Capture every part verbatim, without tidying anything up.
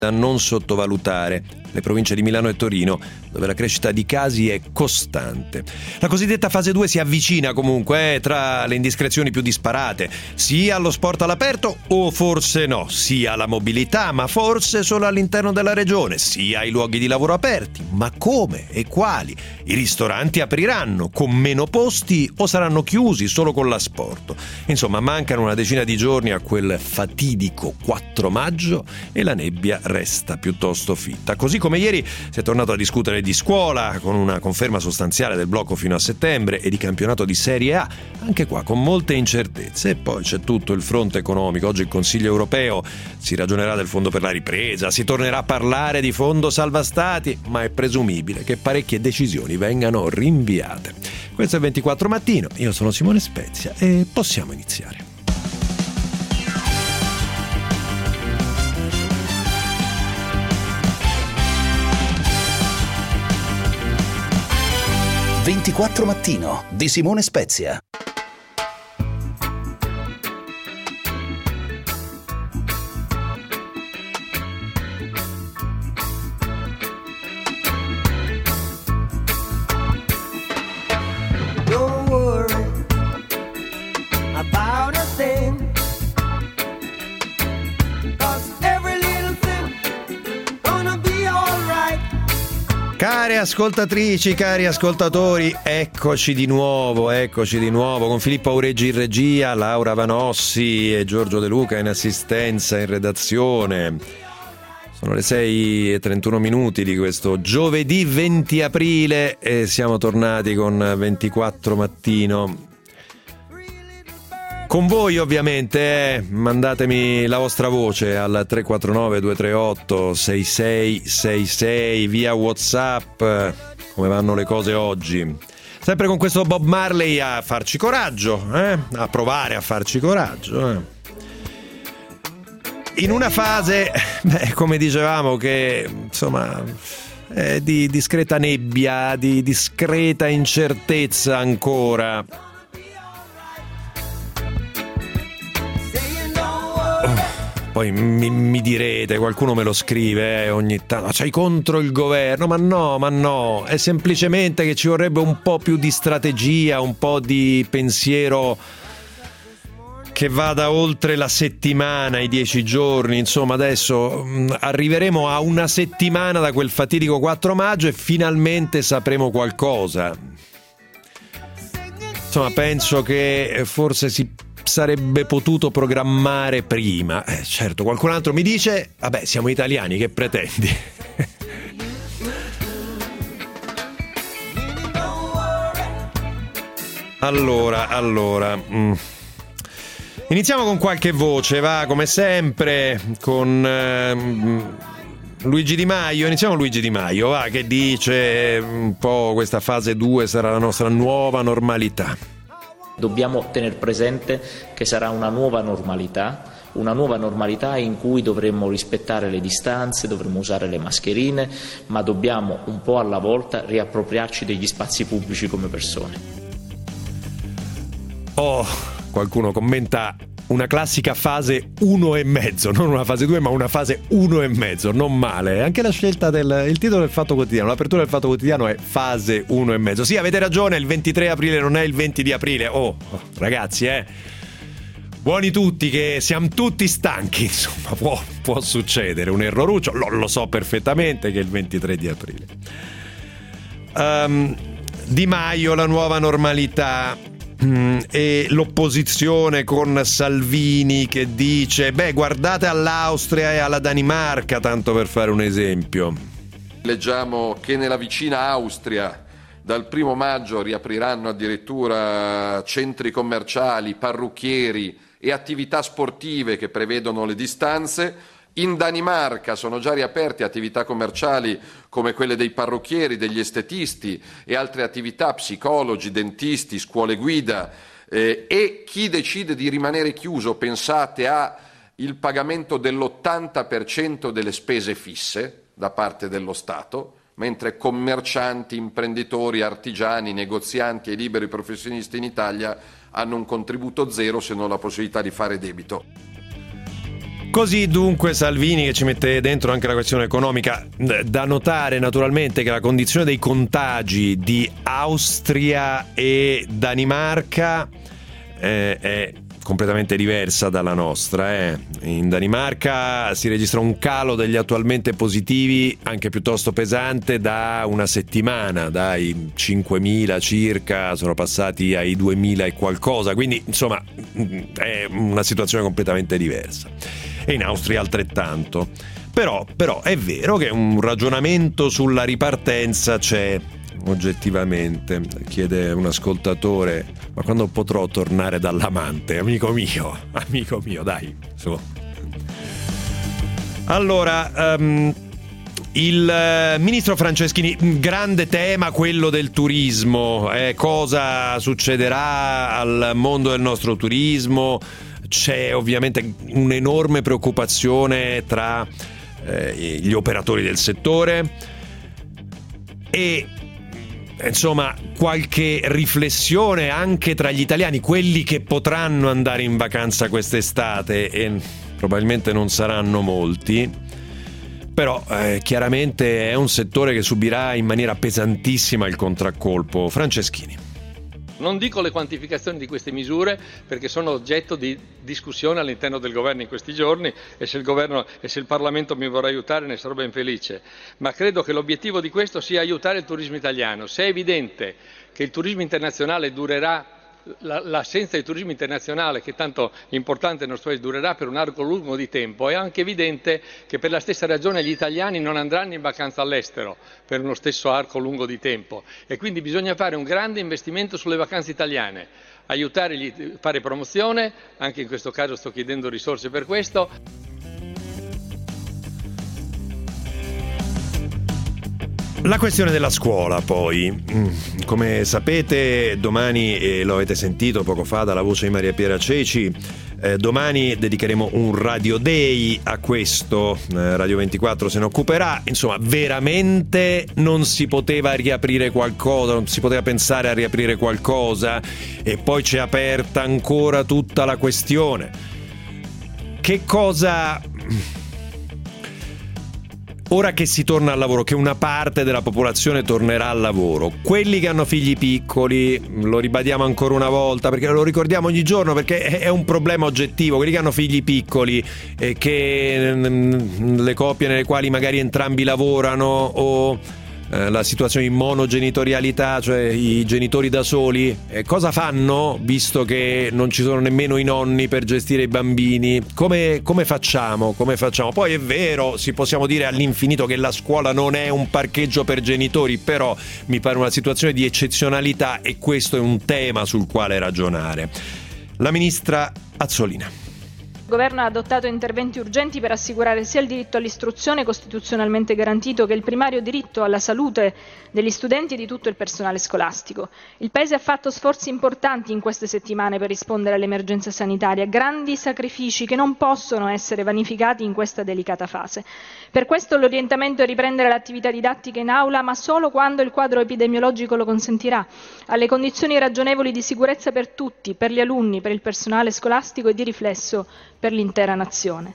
da non sottovalutare, le province di Milano e Torino, dove la crescita di casi è costante. La cosiddetta fase due si avvicina comunque eh, tra le indiscrezioni più disparate, sia allo sport all'aperto o forse no, sia alla mobilità, ma forse solo all'interno della regione, sia ai luoghi di lavoro aperti, ma come e quali? I ristoranti apriranno con meno posti o saranno chiusi solo con l'asporto? Insomma, mancano una decina di giorni a quel fatidico quattro maggio e la nebbia resta piuttosto fitta. Così come ieri si è tornato a discutere di scuola, con una conferma sostanziale del blocco fino a settembre, e di campionato di Serie A, anche qua con molte incertezze. E poi c'è tutto il fronte economico. Oggi il Consiglio europeo si ragionerà del fondo per la ripresa, si tornerà a parlare di fondo salva stati, ma è presumibile che parecchie decisioni vengano rinviate. Questo è il ventiquattro mattino, io sono Simone Spezia e possiamo iniziare. ventiquattro mattino di Simone Spezia. Don't worry about a thing, 'cause every little thing gonna be alright. Care ascoltatrici, cari ascoltatori, eccoci di nuovo, eccoci di nuovo con Filippo Aureggi in regia, Laura Vanossi e Giorgio De Luca in assistenza in redazione. Sono le sei e trentuno minuti di questo giovedì venti aprile e siamo tornati con ventiquattro mattino. Con voi ovviamente, eh, mandatemi la vostra voce al tre quattro nove due tre otto sei sei sei sei via WhatsApp, come vanno le cose oggi. Sempre con questo Bob Marley a farci coraggio, eh? a provare a farci coraggio. Eh? In una fase, beh, come dicevamo, che insomma è di discreta nebbia, di discreta incertezza ancora. Poi mi, mi direte, qualcuno me lo scrive eh, ogni tanto, c'hai contro il governo, ma no, ma no, è semplicemente che ci vorrebbe un po' più di strategia, un po' di pensiero che vada oltre la settimana, i dieci giorni. Insomma, adesso mh, arriveremo a una settimana da quel fatidico quattro maggio e finalmente sapremo qualcosa. Insomma, penso che forse si sarebbe potuto programmare prima. Eh, certo, qualcun altro mi dice, vabbè, siamo italiani, che pretendi? allora, allora... Mm. Iniziamo con qualche voce, va, come sempre, con eh, Luigi Di Maio. Iniziamo Luigi Di Maio, va, che dice un po' questa fase due sarà la nostra nuova normalità. Dobbiamo tenere presente che sarà una nuova normalità, una nuova normalità in cui dovremmo rispettare le distanze, dovremmo usare le mascherine, ma dobbiamo un po' alla volta riappropriarci degli spazi pubblici come persone. Oh, qualcuno commenta una classica fase uno e mezzo, non una fase due ma una fase uno e mezzo, non male. Anche la scelta del il titolo del Fatto Quotidiano, l'apertura del Fatto Quotidiano è fase uno e mezzo. Sì, avete ragione, il ventitré aprile non è il venti di aprile. Oh, ragazzi, eh buoni tutti, che siamo tutti stanchi, insomma, può, può succedere un erroruccio, lo, lo so perfettamente che è il ventitré di aprile. Um, Di Maio, la nuova normalità. E l'opposizione con Salvini che dice, beh, guardate all'Austria e alla Danimarca, tanto per fare un esempio. Leggiamo che nella vicina Austria dal primo maggio riapriranno addirittura centri commerciali, parrucchieri e attività sportive che prevedono le distanze. In Danimarca sono già riaperte attività commerciali come quelle dei parrucchieri, degli estetisti e altre attività, psicologi, dentisti, scuole guida, eh, e chi decide di rimanere chiuso, pensate, ha il pagamento dell'ottanta per cento delle spese fisse da parte dello Stato, mentre commercianti, imprenditori, artigiani, negozianti e liberi professionisti in Italia hanno un contributo zero, se non la possibilità di fare debito. Così dunque Salvini, che ci mette dentro anche la questione economica. Da notare naturalmente che la condizione dei contagi di Austria e Danimarca eh, è completamente diversa dalla nostra. Eh. In Danimarca si registra un calo degli attualmente positivi anche piuttosto pesante da una settimana, dai cinquemila circa sono passati ai duemila e qualcosa, quindi insomma è una situazione completamente diversa. E in Austria altrettanto. Però, però è vero che un ragionamento sulla ripartenza c'è, oggettivamente. Chiede un ascoltatore: ma quando potrò tornare dall'amante? Amico mio, amico mio, dai, su. Allora, um, il ministro Franceschini, grande tema quello del turismo, eh, cosa succederà al mondo del nostro turismo? C'è ovviamente un'enorme preoccupazione tra eh, gli operatori del settore e insomma qualche riflessione anche tra gli italiani, quelli che potranno andare in vacanza quest'estate, e probabilmente non saranno molti, però eh, chiaramente è un settore che subirà in maniera pesantissima il contraccolpo. Franceschini. Non dico le quantificazioni di queste misure perché sono oggetto di discussione all'interno del governo in questi giorni, e se il governo e se il Parlamento mi vorrà aiutare ne sarò ben felice, ma credo che l'obiettivo di questo sia aiutare il turismo italiano. Se è evidente che il turismo internazionale durerà, l'assenza di turismo internazionale, che è tanto importante nel nostro paese, durerà per un arco lungo di tempo, è anche evidente che per la stessa ragione gli italiani non andranno in vacanza all'estero per uno stesso arco lungo di tempo, e quindi bisogna fare un grande investimento sulle vacanze italiane, aiutare, fare promozione, anche in questo caso sto chiedendo risorse per questo. La questione della scuola, poi, come sapete, domani, e lo avete sentito poco fa dalla voce di Maria Piera Ceci, eh, domani dedicheremo un Radio Day a questo, eh, Radio ventiquattro se ne occuperà. Insomma, veramente non si poteva riaprire qualcosa, non si poteva pensare a riaprire qualcosa, e poi c'è aperta ancora tutta la questione. Che cosa... Ora che si torna al lavoro, che una parte della popolazione tornerà al lavoro, quelli che hanno figli piccoli, lo ribadiamo ancora una volta perché lo ricordiamo ogni giorno, perché è un problema oggettivo, quelli che hanno figli piccoli, eh, che mh, le coppie nelle quali magari entrambi lavorano, o eh, la situazione di monogenitorialità, cioè i genitori da soli, eh, cosa fanno visto che non ci sono nemmeno i nonni per gestire i bambini? Come, come facciamo? Come facciamo? Poi è vero, si possiamo dire all'infinito che la scuola non è un parcheggio per genitori, però mi pare una situazione di eccezionalità, e questo è un tema sul quale ragionare. La ministra Azzolina. Il governo ha adottato interventi urgenti per assicurare sia il diritto all'istruzione costituzionalmente garantito che il primario diritto alla salute degli studenti e di tutto il personale scolastico. Il Paese ha fatto sforzi importanti in queste settimane per rispondere all'emergenza sanitaria, grandi sacrifici che non possono essere vanificati in questa delicata fase. Per questo l'orientamento è riprendere l'attività didattica in aula, ma solo quando il quadro epidemiologico lo consentirà, alle condizioni ragionevoli di sicurezza per tutti, per gli alunni, per il personale scolastico e di riflesso per l'intera nazione.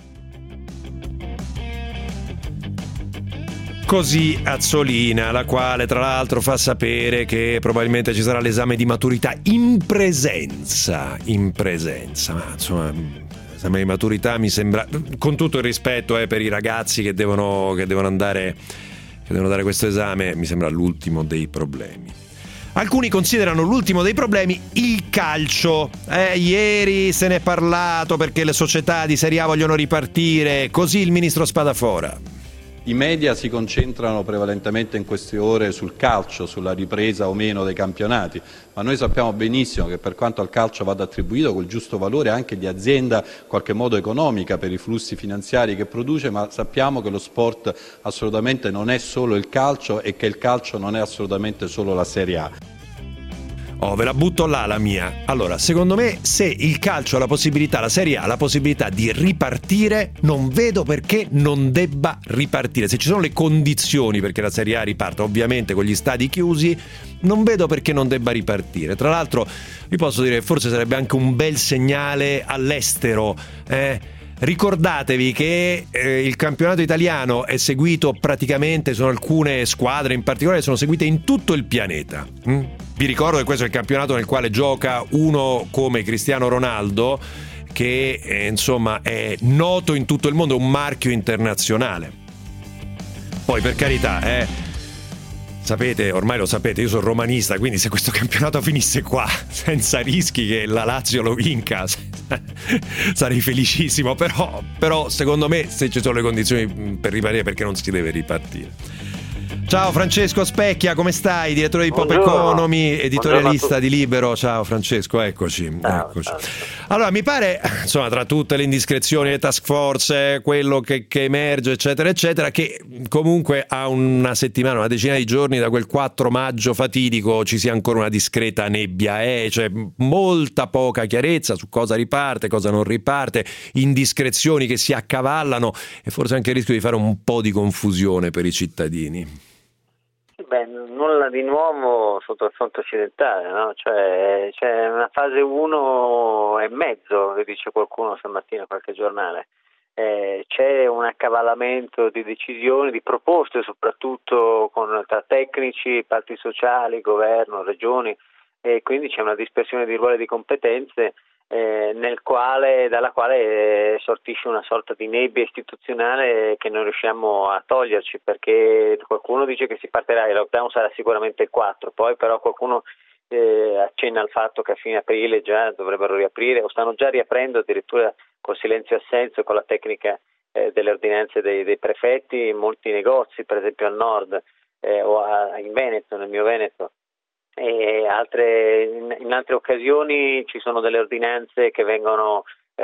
Così Azzolina, la quale tra l'altro fa sapere che probabilmente ci sarà l'esame di maturità in presenza, in presenza, ma insomma, l'esame di maturità mi sembra, con tutto il rispetto eh, per i ragazzi che devono, che devono andare, che devono dare questo esame, mi sembra l'ultimo dei problemi. Alcuni considerano l'ultimo dei problemi il calcio. Eh, ieri se ne è parlato perché le società di Serie A vogliono ripartire, così il ministro Spadafora. I media si concentrano prevalentemente in queste ore sul calcio, sulla ripresa o meno dei campionati, ma noi sappiamo benissimo che per quanto al calcio vada attribuito quel giusto valore anche di azienda in qualche modo economica per i flussi finanziari che produce, ma sappiamo che lo sport assolutamente non è solo il calcio e che il calcio non è assolutamente solo la Serie A. Oh, ve la butto là la mia. Allora, secondo me, se il calcio ha la possibilità, la Serie A ha la possibilità di ripartire, non vedo perché non debba ripartire. Se ci sono le condizioni perché la Serie A riparta, ovviamente con gli stadi chiusi, non vedo perché non debba ripartire. Tra l'altro, vi posso dire che forse sarebbe anche un bel segnale all'estero, eh? ricordatevi che eh, il campionato italiano è seguito praticamente, sono alcune squadre in particolare sono seguite in tutto il pianeta. Mm? Vi ricordo che questo è il campionato nel quale gioca uno come Cristiano Ronaldo, che eh, insomma è noto in tutto il mondo, è un marchio internazionale. Poi per carità, eh, sapete, ormai lo sapete, io sono romanista, quindi se questo campionato finisse qua senza rischi che la Lazio lo vinca sarei felicissimo, però, però secondo me se ci sono le condizioni per ripartire, perché non si deve ripartire. Ciao Francesco Specchia, come stai? Direttore di Pop Economy, editorialista di Libero. Ciao Francesco, eccoci, ciao, eccoci. Ciao. Allora, mi pare, insomma, tra tutte le indiscrezioni, le task force, quello che, che emerge, eccetera, eccetera, che comunque a una settimana, una decina di giorni da quel quattro maggio fatidico ci sia ancora una discreta nebbia, eh? Cioè molta poca chiarezza su cosa riparte, cosa non riparte, indiscrezioni che si accavallano e forse anche il rischio di fare un po' di confusione per i cittadini. Beh, nulla di nuovo sotto il fronte occidentale, no? Cioè, c'è una fase uno e mezzo, che dice qualcuno stamattina, qualche giornale. Eh, c'è un accavallamento di decisioni, di proposte, soprattutto con, tra tecnici, parti sociali, governo, regioni, e quindi c'è una dispersione di ruoli e di competenze eh, nel quale, dalla quale eh, sortisce una sorta di nebbia istituzionale che non riusciamo a toglierci, perché qualcuno dice che si partirà, il lockdown sarà sicuramente il quattro, poi però qualcuno eh, accenna al fatto che a fine aprile già dovrebbero riaprire o stanno già riaprendo addirittura col silenzio assenso, con la tecnica eh, delle ordinanze dei, dei prefetti, in molti negozi, per esempio al nord eh, o a, in Veneto, nel mio Veneto. E altre, in, in altre occasioni ci sono delle ordinanze che vengono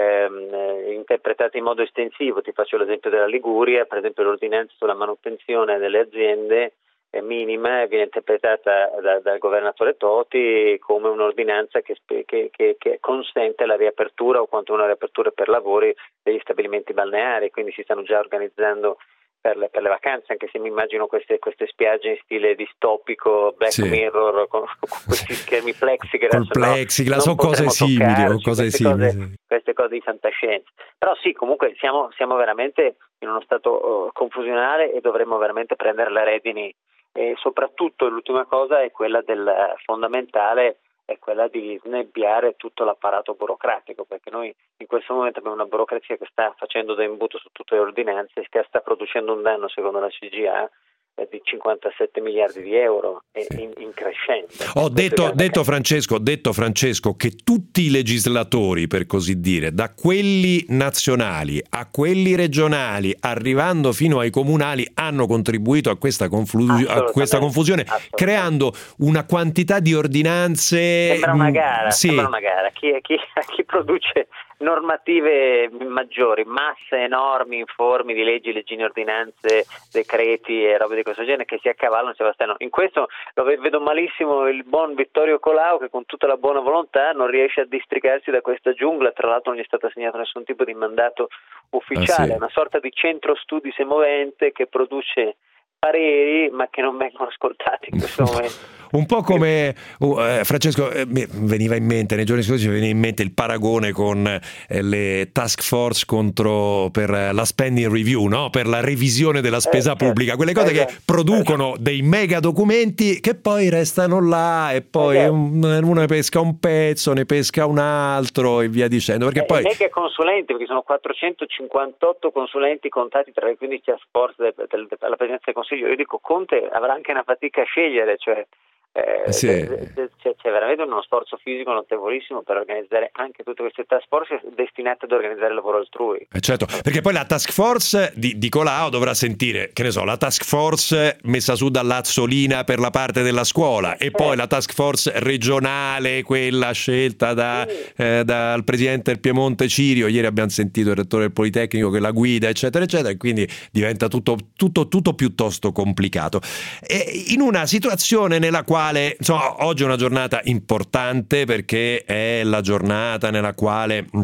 ehm, interpretate in modo estensivo. Ti faccio l'esempio della Liguria, per esempio l'ordinanza sulla manutenzione delle aziende è minima, viene interpretata da, dal governatore Toti come un'ordinanza che, che, che, che consente la riapertura o quanto una riapertura per lavori degli stabilimenti balneari, quindi si stanno già organizzando Per le, per le vacanze, anche se mi immagino queste, queste spiagge in stile distopico, Black sì. Mirror, con, con questi schermi plexiglass, col plexiglass o cose simili, o cose queste, simili. Cose, queste cose di fantascienza. Però sì, comunque siamo, siamo veramente in uno stato uh, confusionale e dovremmo veramente prendere le redini, e soprattutto l'ultima cosa è quella del uh, fondamentale, è quella di snebbiare tutto l'apparato burocratico, perché noi in questo momento abbiamo una burocrazia che sta facendo da imbuto su tutte le ordinanze, che sta producendo un danno, secondo la C G A, di cinquantasette miliardi di euro e sì. in, in crescente. Ho detto, detto Francesco, ho detto Francesco che tutti i legislatori, per così dire, da quelli nazionali a quelli regionali, arrivando fino ai comunali, hanno contribuito a questa, conflu- a questa confusione, creando una quantità di ordinanze. Sembra una gara, sì. sembra una gara. Chi, chi, chi produce normative maggiori, masse enormi, informi di leggi, leggine, ordinanze, decreti e robe di questo genere che si accavallano, si abbastanno. In questo lo vedo malissimo il buon Vittorio Colau, che con tutta la buona volontà non riesce a districarsi da questa giungla. Tra l'altro non gli è stato assegnato nessun tipo di mandato ufficiale, ah, sì. una sorta di centro studi semovente che produce pareri ma che non vengono ascoltati in questo momento. Un po' come uh, eh, Francesco, eh, mi veniva in mente nei giorni scorsi, mi veniva in mente il paragone con eh, le task force contro per la spending review, no? Per la revisione della spesa eh, pubblica, quelle cose eh, che producono eh, dei mega documenti che poi restano là e poi eh, un, uno ne pesca un pezzo, ne pesca un altro e via dicendo. Perché eh, poi mega consulenti, perché sono quattrocentocinquantotto consulenti contati tra le quindici task force della Presidenza del Consiglio. Io dico, Conte avrà anche una fatica a scegliere, cioè Eh, sì. c'è, c'è veramente uno sforzo fisico notevolissimo per organizzare anche tutte queste task force destinate ad organizzare il lavoro altrui. Eh certo, perché poi la task force di, di Colau dovrà sentire, che ne so, la task force messa su dall'Azzolina per la parte della scuola e poi la task force regionale, quella scelta da, sì. eh, dal presidente del Piemonte Cirio. Ieri abbiamo sentito il rettore del Politecnico che la guida, eccetera eccetera, e quindi diventa tutto, tutto, tutto piuttosto complicato. E in una situazione nella quale Insomma, oggi è una giornata importante perché è la giornata nella quale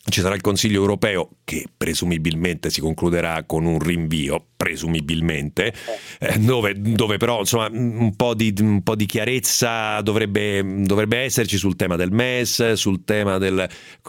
ci sarà il Consiglio europeo che presumibilmente si concluderà con un rinvio, presumibilmente, eh, dove, dove però insomma un po' di, un po' di chiarezza dovrebbe, dovrebbe esserci sul tema del M E S, sul tema del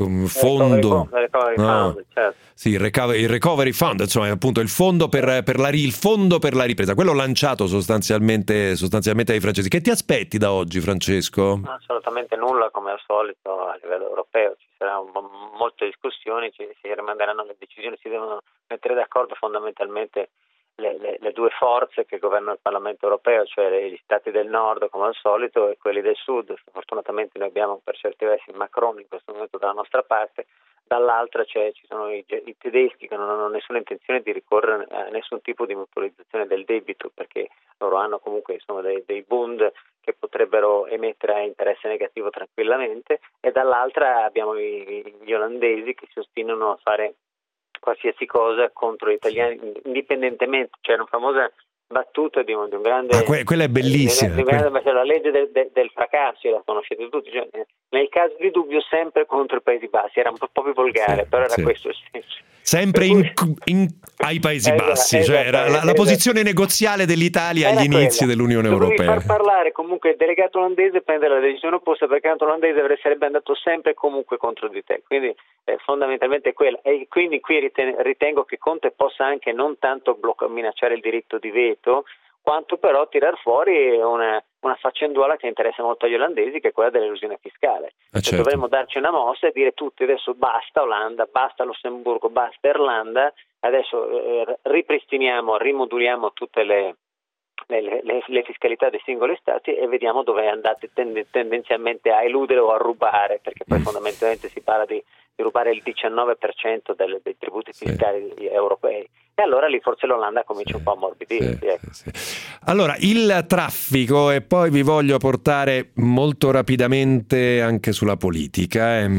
fondo, recovery no, fund, certo. sì, il recovery, il recovery fund, insomma è appunto il fondo per, per, la, il fondo per la ripresa, quello lanciato sostanzialmente, sostanzialmente dai francesi. Che ti aspetti da oggi, Francesco? Assolutamente nulla, come al solito a livello europeo. Ci saranno molte discussioni, ci, si rimanderanno le decisioni, si devono mettere d'accordo fondamentalmente le, le, le due forze che governano il Parlamento europeo, cioè gli stati del nord come al solito e quelli del sud. Fortunatamente noi abbiamo per certi versi Macron in questo momento dalla nostra parte, dall'altra c'è, ci sono i, i tedeschi che non hanno nessuna intenzione di ricorrere a nessun tipo di mutualizzazione del debito, perché loro hanno comunque insomma, dei, dei bond che potrebbero emettere a interesse negativo tranquillamente, e dall'altra abbiamo i, gli olandesi che si ostinano a fare qualsiasi cosa contro gli italiani indipendentemente. C'è una famosa battuta di un, di un grande ah, que- quella è bellissima, di un grande, que- la legge del, del, del fracasso, la conoscete tutti, cioè, nel caso di dubbio sempre contro i Paesi Bassi. Era un po' più volgare, sì, però era sì. questo il senso. Sempre in, in, ai Paesi esatto, Bassi, esatto, cioè era la, esatto. la posizione negoziale dell'Italia era agli quella. inizi dell'Unione tu Europea. Devi far parlare comunque il delegato olandese, prendere la decisione opposta, perché tanto l'olandese sarebbe andato sempre comunque contro di te, quindi eh, fondamentalmente è quella. E quindi qui riten- ritengo che Conte possa anche non tanto blocca- minacciare il diritto di veto, quanto però tirar fuori una, una faccenduola che interessa molto agli olandesi, che è quella dell'elusione fiscale. Ah, certo. Dovremmo darci una mossa e dire tutti adesso basta Olanda, basta Lussemburgo, basta Irlanda, adesso eh, ripristiniamo, rimoduliamo tutte le, le, le, le fiscalità dei singoli stati e vediamo dove andate tend- tendenzialmente a eludere o a rubare, perché poi fondamentalmente si parla di, di rubare il diciannove per cento del, dei tributi fiscali sì. europei. E allora lì forse l'Olanda comincia sì, un po' a ammorbidire. Sì, ecco. sì. Allora, il traffico, e poi vi voglio portare molto rapidamente anche sulla politica. Eh.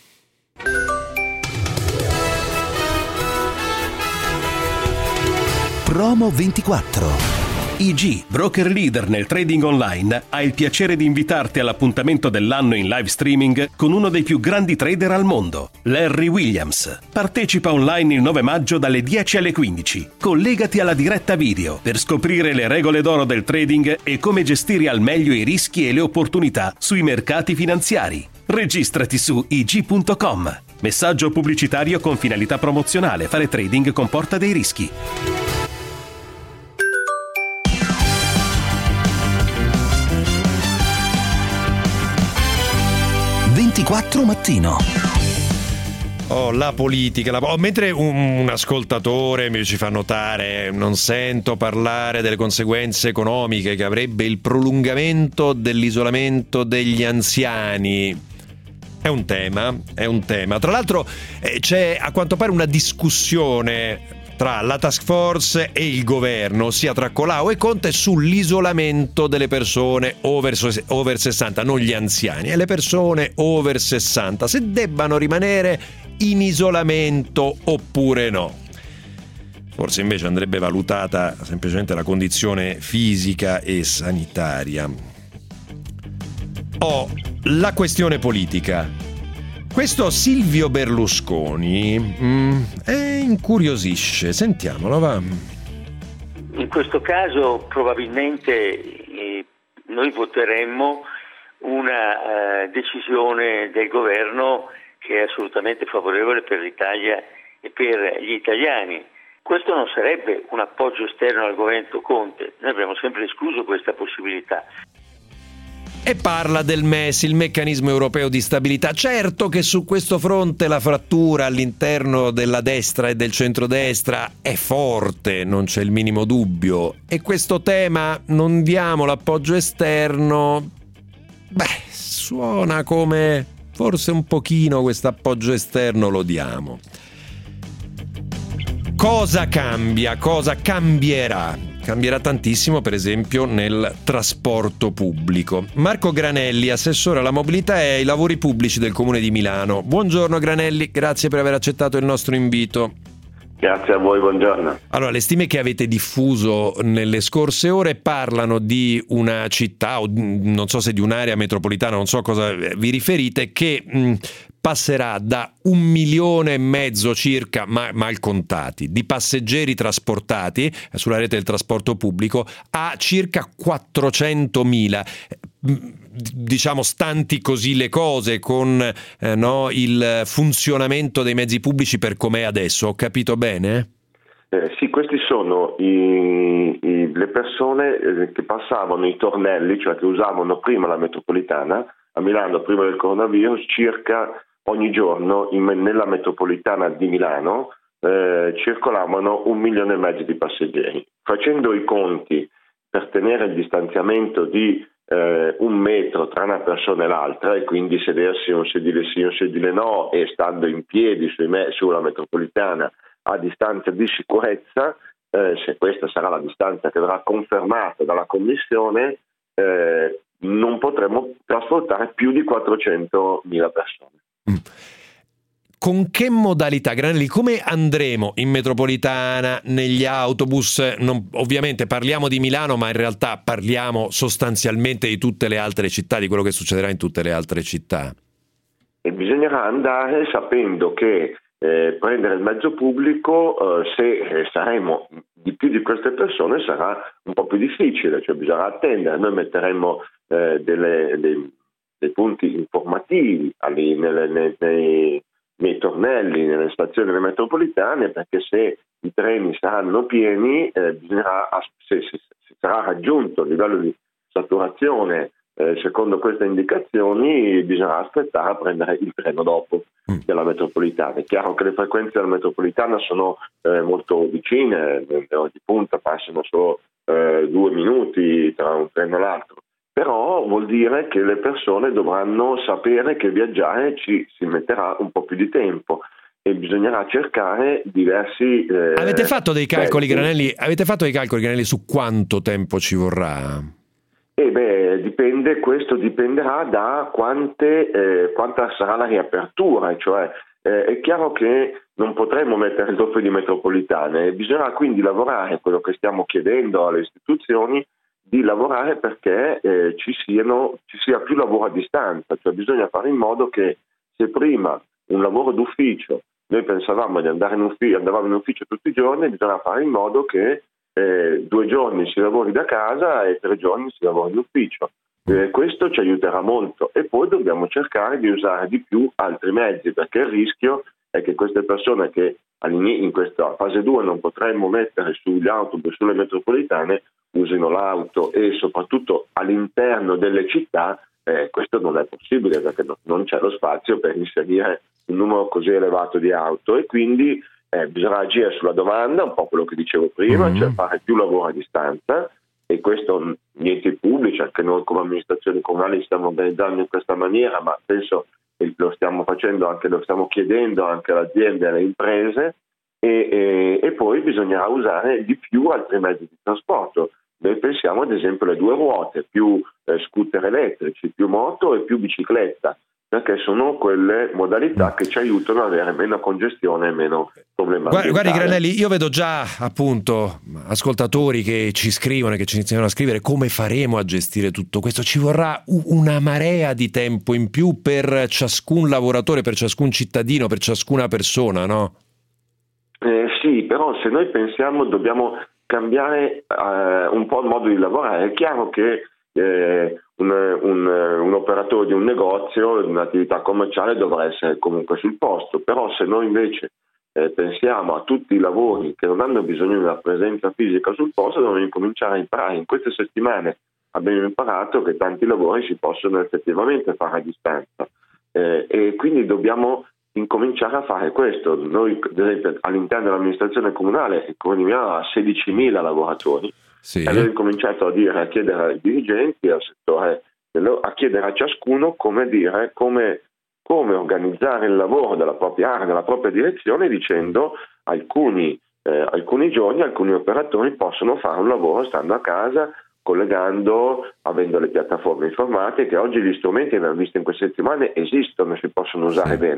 Promo ventiquattro. I G, broker leader nel trading online, ha il piacere di invitarti all'appuntamento dell'anno in live streaming con uno dei più grandi trader al mondo, Larry Williams. Partecipa online il nove maggio dalle dieci alle quindici. Collegati alla diretta video per scoprire le regole d'oro del trading e come gestire al meglio i rischi e le opportunità sui mercati finanziari. Registrati su i g punto com. Messaggio pubblicitario con finalità promozionale. Fare trading comporta dei rischi. ventiquattro mattino. Oh, la politica, la... Oh, mentre un, un ascoltatore mi ci fa notare, non sento parlare delle conseguenze economiche che avrebbe il prolungamento dell'isolamento degli anziani. È un tema, è un tema. Tra l'altro eh, c'è a quanto pare una discussione tra la task force e il governo, ossia tra Colau e Conte, sull'isolamento delle persone over, over sessanta, non gli anziani, e le persone over sessanta, se debbano rimanere in isolamento oppure no. Forse invece andrebbe valutata semplicemente la condizione fisica e sanitaria. Oh, la questione politica. Questo Silvio Berlusconi mm, eh, incuriosisce, sentiamolo, va. In questo caso probabilmente eh, noi voteremmo una eh, decisione del governo che è assolutamente favorevole per l'Italia e per gli italiani. Questo non sarebbe un appoggio esterno al governo Conte, noi abbiamo sempre escluso questa possibilità. E parla del M E S, il meccanismo europeo di stabilità. Certo che su questo fronte la frattura all'interno della destra e del centrodestra è forte, non c'è il minimo dubbio. E questo tema, non diamo l'appoggio esterno, beh, suona come forse un pochino questo appoggio esterno lo diamo. Cosa cambia? Cosa cambierà? Cambierà tantissimo, per esempio, nel trasporto pubblico. Marco Granelli, assessore alla mobilità e ai lavori pubblici del Comune di Milano. Buongiorno Granelli, grazie per aver accettato il nostro invito. Grazie a voi, buongiorno. Allora, le stime che avete diffuso nelle scorse ore parlano di una città, o non so se di un'area metropolitana, non so a cosa vi riferite, che mh, passerà da un milione e mezzo circa, ma mal contati, di passeggeri trasportati sulla rete del trasporto pubblico a circa quattrocentomila. Diciamo, stanti così le cose con eh, no, il funzionamento dei mezzi pubblici per com'è adesso, ho capito bene? Eh, sì, questi sono i, i, le persone eh, che passavano i tornelli, cioè che usavano prima la metropolitana a Milano prima del coronavirus, circa ogni giorno in, nella metropolitana di Milano eh, circolavano un milione e mezzo di passeggeri. Facendo i conti per tenere il distanziamento di eh, un metro tra una persona e l'altra, e quindi sedersi un sedile sì, un sedile no, e stando in piedi sui me- sulla metropolitana a distanza di sicurezza, eh, se questa sarà la distanza che verrà confermata dalla Commissione, eh, non potremo trasportare più di quattrocentomila persone. Mm. Con che modalità, Granelli, come andremo in metropolitana, negli autobus? Non, ovviamente parliamo di Milano, ma in realtà parliamo sostanzialmente di tutte le altre città, di quello che succederà in tutte le altre città. E bisognerà andare sapendo che eh, prendere il mezzo pubblico, eh, se eh, saremo di più di queste persone, sarà un po' più difficile, cioè bisognerà attendere. Noi metteremo eh, delle, dei, dei punti informativi alle, nelle, nei, nei nei tornelli, nelle stazioni delle metropolitane, perché se i treni saranno pieni, eh, bisognerà, se, se, se sarà raggiunto il livello di saturazione eh, secondo queste indicazioni, bisognerà aspettare a prendere il treno dopo mm. della metropolitana. È chiaro che le frequenze della metropolitana sono eh, molto vicine, le ore di punta passano solo eh, due minuti tra un treno e l'altro. Però vuol dire che le persone dovranno sapere che viaggiare ci si metterà un po' più di tempo e bisognerà cercare diversi... Eh, avete fatto dei calcoli, mezzi. Granelli? Avete fatto dei calcoli, Granelli, su quanto tempo ci vorrà? Eh beh, dipende, questo dipenderà da quante, eh, quanta sarà la riapertura, cioè eh, è chiaro che non potremo mettere il doppio di metropolitane, bisognerà quindi lavorare, quello che stiamo chiedendo alle istituzioni, di lavorare perché eh, ci, siano, ci sia più lavoro a distanza, cioè bisogna fare in modo che se prima un lavoro d'ufficio, noi pensavamo di andare in ufficio, andavamo in ufficio tutti i giorni, bisogna fare in modo che eh, due giorni si lavori da casa e tre giorni si lavori in ufficio. Eh, questo ci aiuterà molto e poi dobbiamo cercare di usare di più altri mezzi, perché il rischio è che queste persone che in questa fase due non potremmo mettere sugli autobus, sulle metropolitane, usino l'auto e soprattutto all'interno delle città, eh, questo non è possibile perché no, non c'è lo spazio per inserire un numero così elevato di auto e quindi eh, bisogna agire sulla domanda, un po' quello che dicevo prima, mm-hmm. cioè fare più lavoro a distanza, e questo gli enti pubblici, anche noi come amministrazioni comunali stiamo organizzando in questa maniera, ma penso che lo stiamo facendo anche, lo stiamo chiedendo anche alle aziende e alle imprese, e, e, e poi bisognerà usare di più altri mezzi di trasporto. Noi pensiamo ad esempio alle due ruote, più eh, scooter elettrici, più moto e più bicicletta, perché sono quelle modalità che ci aiutano ad avere meno congestione e meno problemi. Guardi, guardi Granelli, io vedo già appunto ascoltatori che ci scrivono e che ci iniziano a scrivere come faremo a gestire tutto questo. Ci vorrà una marea di tempo in più per ciascun lavoratore, per ciascun cittadino, per ciascuna persona, no? Eh, sì, però se noi pensiamo dobbiamo cambiare eh, un po' il modo di lavorare. È chiaro che eh, un, un, un operatore di un negozio, di un'attività commerciale dovrà essere comunque sul posto, però se noi invece eh, pensiamo a tutti i lavori che non hanno bisogno di una presenza fisica sul posto, dobbiamo incominciare a imparare. In queste settimane abbiamo imparato che tanti lavori si possono effettivamente fare a distanza eh, e quindi dobbiamo incominciare a fare questo. Noi ad esempio all'interno dell'amministrazione comunale economiamo a sedicimila lavoratori, sì. E abbiamo incominciato a dire, a chiedere ai dirigenti, al settore, a chiedere a ciascuno come dire, come, come organizzare il lavoro della propria area, della propria direzione, dicendo alcuni, eh, alcuni giorni alcuni operatori possono fare un lavoro stando a casa, collegando, avendo le piattaforme informatiche. Oggi gli strumenti, abbiamo visto in queste settimane, esistono, si possono usare sì. bene.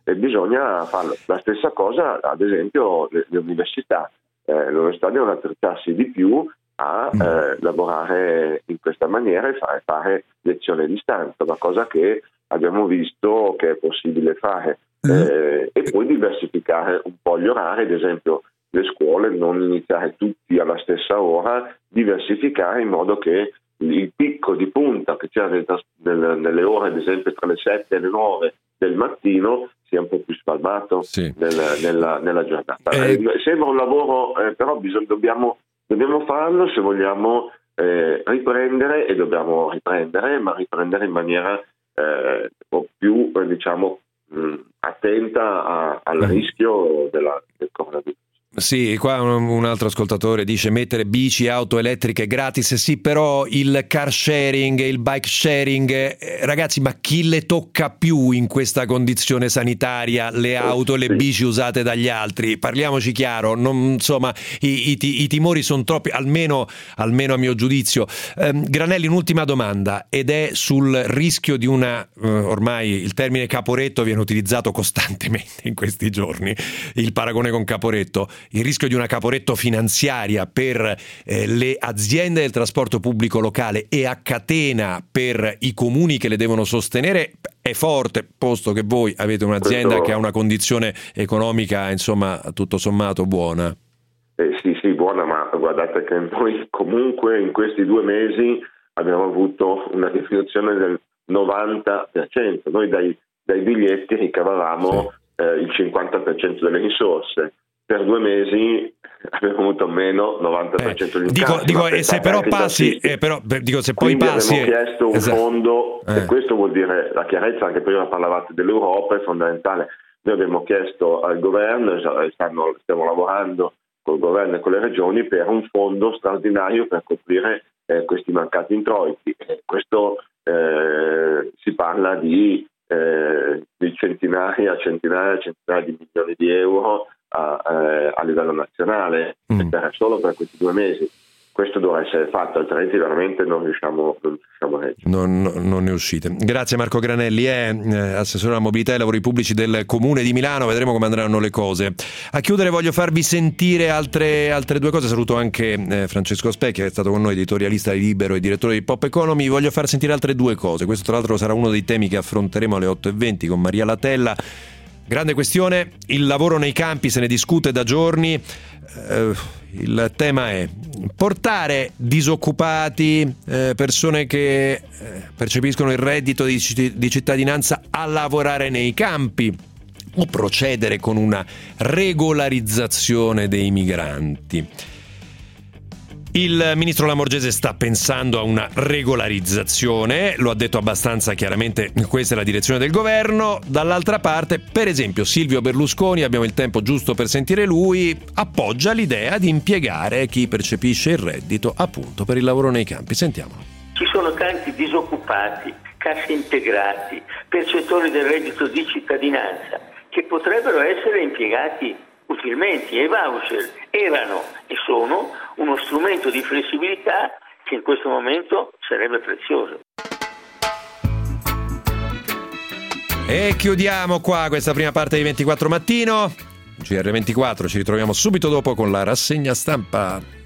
e bisogna farlo. La stessa cosa, ad esempio, le, le università. Eh, le università devono attrezzarsi di più a eh, lavorare in questa maniera e fare, fare lezione a distanza, una cosa che abbiamo visto che è possibile fare. Eh, e poi diversificare un po' gli orari, ad esempio le scuole non iniziare tutti alla stessa ora, diversificare in modo che il picco di punta che c'è nelle, nelle ore, ad esempio tra le sette e le nove del mattino, sia un po' più spalmato sì. nel, nella, nella giornata. Eh. Eh, sembra un lavoro, eh, però bisogna, dobbiamo, dobbiamo farlo se vogliamo eh, riprendere, e dobbiamo riprendere, ma riprendere in maniera eh, un po' più, eh, diciamo, mh, attenta a, al rischio della, del coronavirus. Sì, qua un, un altro ascoltatore dice mettere bici e auto elettriche gratis, sì, però il car sharing e il bike sharing, eh, ragazzi, ma chi le tocca più in questa condizione sanitaria, le auto e le bici usate dagli altri? Parliamoci chiaro, non, insomma, i, i, i timori sono troppi, almeno, almeno a mio giudizio. Eh, Granelli, un'ultima domanda, ed è sul rischio di una, eh, ormai il termine Caporetto viene utilizzato costantemente in questi giorni, il paragone con Caporetto. Il rischio di una Caporetto finanziaria per eh, le aziende del trasporto pubblico locale e a catena per i comuni che le devono sostenere è forte, posto che voi avete un'azienda Questo... che ha una condizione economica, insomma, tutto sommato buona. Eh, sì, sì, buona, ma guardate che noi comunque in questi due mesi abbiamo avuto una diminuzione del novanta per cento. Noi dai, dai biglietti ricavavamo sì. eh, il cinquanta per cento delle risorse. Per due mesi abbiamo avuto meno novanta per cento eh, di dico, incassi. dico se però passi, eh, però, dico, se poi Quindi passi. Abbiamo chiesto un esatto. fondo, eh. e questo vuol dire la chiarezza, anche prima parlavate dell'Europa, è fondamentale. Noi abbiamo chiesto al governo, stanno, stiamo lavorando col governo e con le regioni per un fondo straordinario per coprire eh, questi mancati introiti. Eh, questo eh, si parla di, eh, di centinaia, centinaia, centinaia di milioni di euro A, a, a livello nazionale mm. per, solo per questi due mesi. Questo dovrà essere fatto, altrimenti veramente non riusciamo, non riusciamo a reggere. Non, non ne uscite. Grazie Marco Granelli, è eh, assessore alla mobilità e lavori pubblici del Comune di Milano. Vedremo come andranno le cose. A chiudere voglio farvi sentire altre, altre due cose. Saluto anche eh, Francesco Specchia, che è stato con noi, editorialista di Libero e direttore di Pop Economy. Voglio far sentire altre due cose. Questo tra l'altro sarà uno dei temi che affronteremo alle otto e venti con Maria Latella. Grande questione, il lavoro nei campi, se ne discute da giorni. Eh, il tema è portare disoccupati, eh, persone che eh, percepiscono il reddito di, di cittadinanza a lavorare nei campi, o procedere con una regolarizzazione dei migranti. Il ministro Lamorgese sta pensando a una regolarizzazione, lo ha detto abbastanza chiaramente, questa è la direzione del governo. Dall'altra parte, per esempio, Silvio Berlusconi, abbiamo il tempo giusto per sentire lui, appoggia l'idea di impiegare chi percepisce il reddito appunto per il lavoro nei campi. Sentiamolo. Ci sono tanti disoccupati, cassi integrati, percettori del reddito di cittadinanza che potrebbero essere impiegati utilmente, e i voucher erano e sono uno strumento di flessibilità che in questo momento sarebbe prezioso. E chiudiamo qua questa prima parte di ventiquattro Mattino. G R ventiquattro, ci ritroviamo subito dopo con la rassegna stampa.